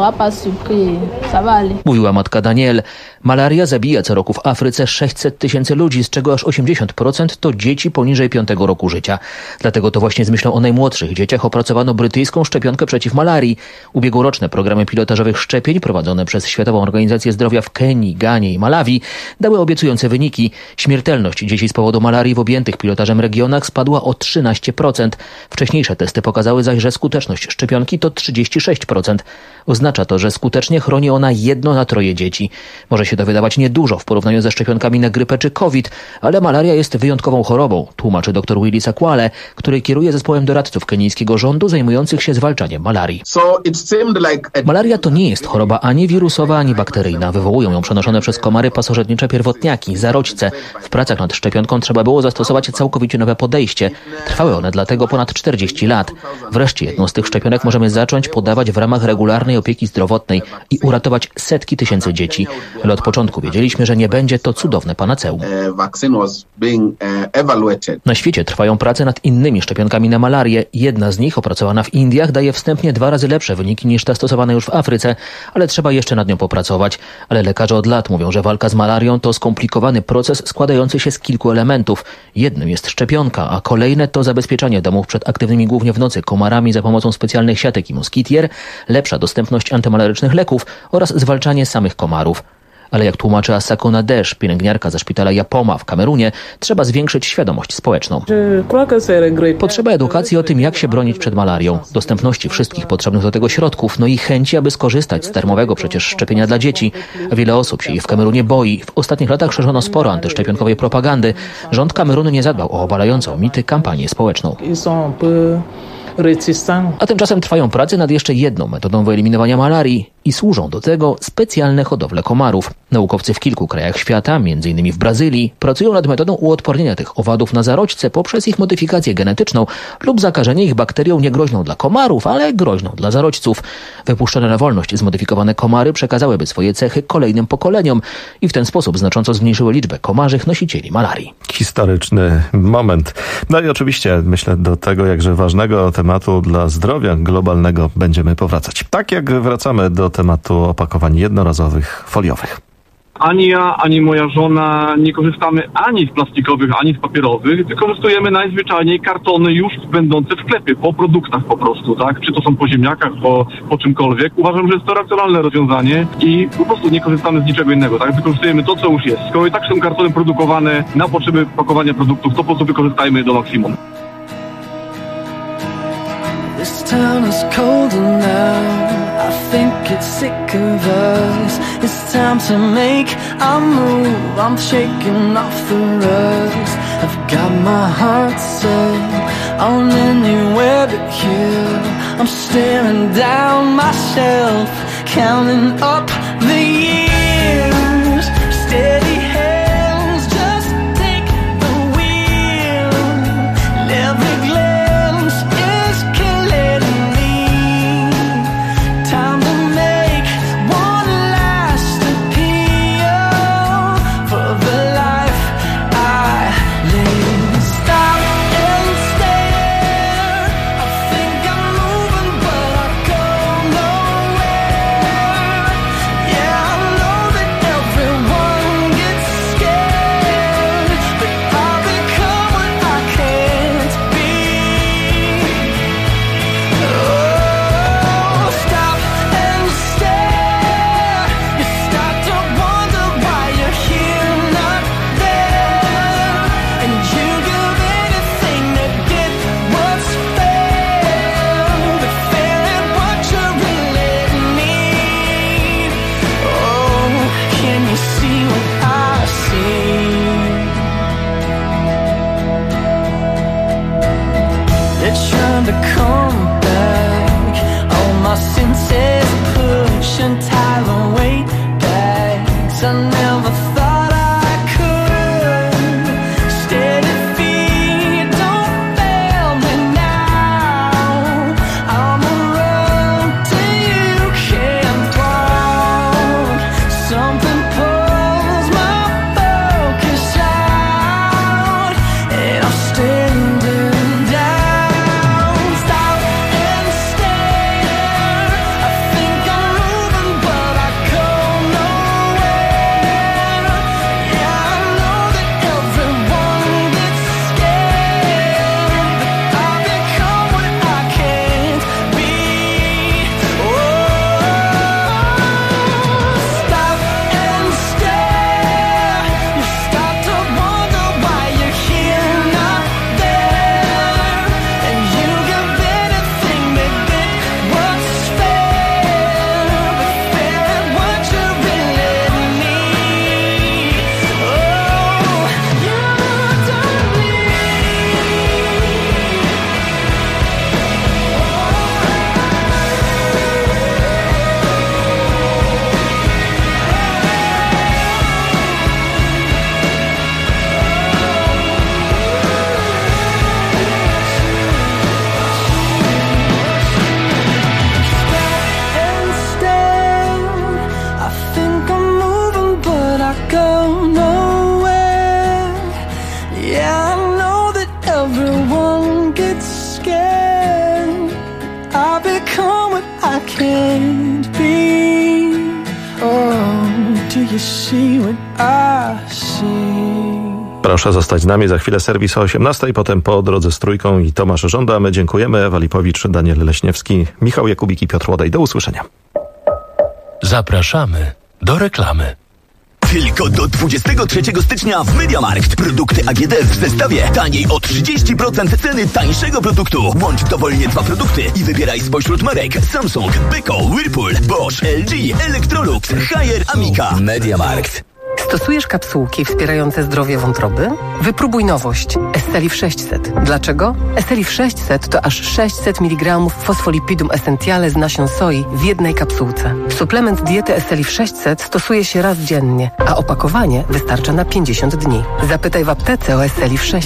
Mówiła matka Daniel. Malaria zabija co roku w Afryce 600 000 ludzi, z czego aż 80% to dzieci poniżej 5 roku życia. Dlatego to właśnie z myślą o najmłodszych dzieciach opracowano brytyjską szczepionkę przeciw malarii. Ubiegłoroczne programy pilotażowych szczepień prowadzone przez Światową Organizację Zdrowia w Kenii, Ganie i Malawi dały obiecujące wyniki. Śmiertelność dzieci z powodu malarii w objętych pilotażem regionach spadła o 13%. Wcześniejsze testy pokazały zaś, że skuteczność szczepionki to 36%. Oznacza to, że skutecznie chroni ona 1 na 3 dzieci. Może się to wydawać niedużo w porównaniu ze szczepionkami na grypę czy COVID, ale malaria jest wyjątkową chorobą, tłumaczy dr Willis Akwale, który kieruje zespołem doradców kenijskiego rządu zajmujących się zwalczaniem malarii. Malaria to nie jest choroba ani wirusowa, ani bakteryjna. Wywołują ją przenoszone przez komary pasożytnicze pierwotniaki, zarodźce. W pracach nad szczepionką trzeba było zastosować całkowicie nowe podejście. Trwały one dlatego ponad 40 lat. Wreszcie jedną z tych szczepionek możemy zacząć podawać w ramach regularnej opieki zdrowotnej i uratować setki tysięcy dzieci. Ale od początku wiedzieliśmy, że nie będzie to cudowne panaceum. Na świecie trwają prace nad innymi szczepionkami na malarię. Jedna z nich, opracowana w Indiach, daje wstępnie 2 razy lepsze wyniki niż te stosowane już w Afryce, ale trzeba jeszcze nad nią popracować. Ale lekarze od lat mówią, że walka z malarią to skomplikowany proces składający się z kilku elementów. Jednym jest szczepionka, a kolejne to zabezpieczanie domów przed aktywnymi głównie w nocy komarami za pomocą specjalnych siatek i moskitier, lepsza dostępność antymalarycznych leków oraz zwalczanie samych komarów. Ale jak tłumaczy Asako Nadesz, pielęgniarka ze szpitala Yapoma w Kamerunie, trzeba zwiększyć świadomość społeczną. Potrzeba edukacji o tym, jak się bronić przed malarią, dostępności wszystkich potrzebnych do tego środków, no i chęci, aby skorzystać z darmowego przecież szczepienia dla dzieci. Wiele osób się jej w Kamerunie boi. W ostatnich latach szerzono sporo antyszczepionkowej propagandy. Rząd Kamerunu nie zadbał o obalającą mity kampanię społeczną. A tymczasem trwają prace nad jeszcze jedną metodą wyeliminowania malarii i służą do tego specjalne hodowle komarów. Naukowcy w kilku krajach świata, m.in. w Brazylii, pracują nad metodą uodpornienia tych owadów na zarodźce poprzez ich modyfikację genetyczną lub zakażenie ich bakterią niegroźną dla komarów, ale groźną dla zarodźców. Wypuszczone na wolność zmodyfikowane komary przekazałyby swoje cechy kolejnym pokoleniom i w ten sposób znacząco zmniejszyły liczbę komarzych nosicieli malarii. Historyczny moment. No i oczywiście myślę do tego jakże ważnego tematu dla zdrowia globalnego będziemy powracać. Tak jak wracamy do tematu opakowań jednorazowych, foliowych. Ani ja, ani moja żona nie korzystamy ani z plastikowych, ani z papierowych, tylko korzystujemy najzwyczajniej kartony już będące w sklepie, po produktach po prostu, tak? Czy to są po ziemniakach, po czymkolwiek. Uważam, że jest to racjonalne rozwiązanie i po prostu nie korzystamy z niczego innego, tak? Wykorzystujemy to, co już jest. Skoro i tak są kartony produkowane na potrzeby pakowania produktów, to po prostu wykorzystajmy je do maksimum. This town is colder now. I think it's sick of us. It's time to make a move. I'm shaking off the rust. I've got my heart set on anywhere but here. I'm staring down myself, counting up the years. Steady hands, just take the wheel. And every glance is killing me. Time to make one last appeal for the life I live. Stop and stare. I think I'm moving, but I go nowhere. Yeah, I know. can't be. Oh, do you see what I see? Proszę zostać z nami, za chwilę serwis o 18:00, potem po drodze z Trójką i Tomasz Żąda. My dziękujemy. Ewa Lipowicz, Daniel Leśniewski, Michał Jakubik i Piotr Łodej. Do usłyszenia. Zapraszamy do reklamy. Tylko do 23 stycznia w MediaMarkt. Produkty AGD w zestawie taniej o 30% ceny tańszego produktu. Łącz dowolnie 2 produkty i wybieraj spośród marek Samsung, Beko, Whirlpool, Bosch, LG, Electrolux, Haier, Amica. MediaMarkt. Stosujesz kapsułki wspierające zdrowie wątroby? Wypróbuj nowość Estelif 600. Dlaczego? Estelif 600 to aż 600 mg fosfolipidum essentiale z nasion soi w jednej kapsułce. Suplement diety Estelif 600 stosuje się raz dziennie, a opakowanie wystarcza na 50 dni. Zapytaj w aptece o Estelif 600.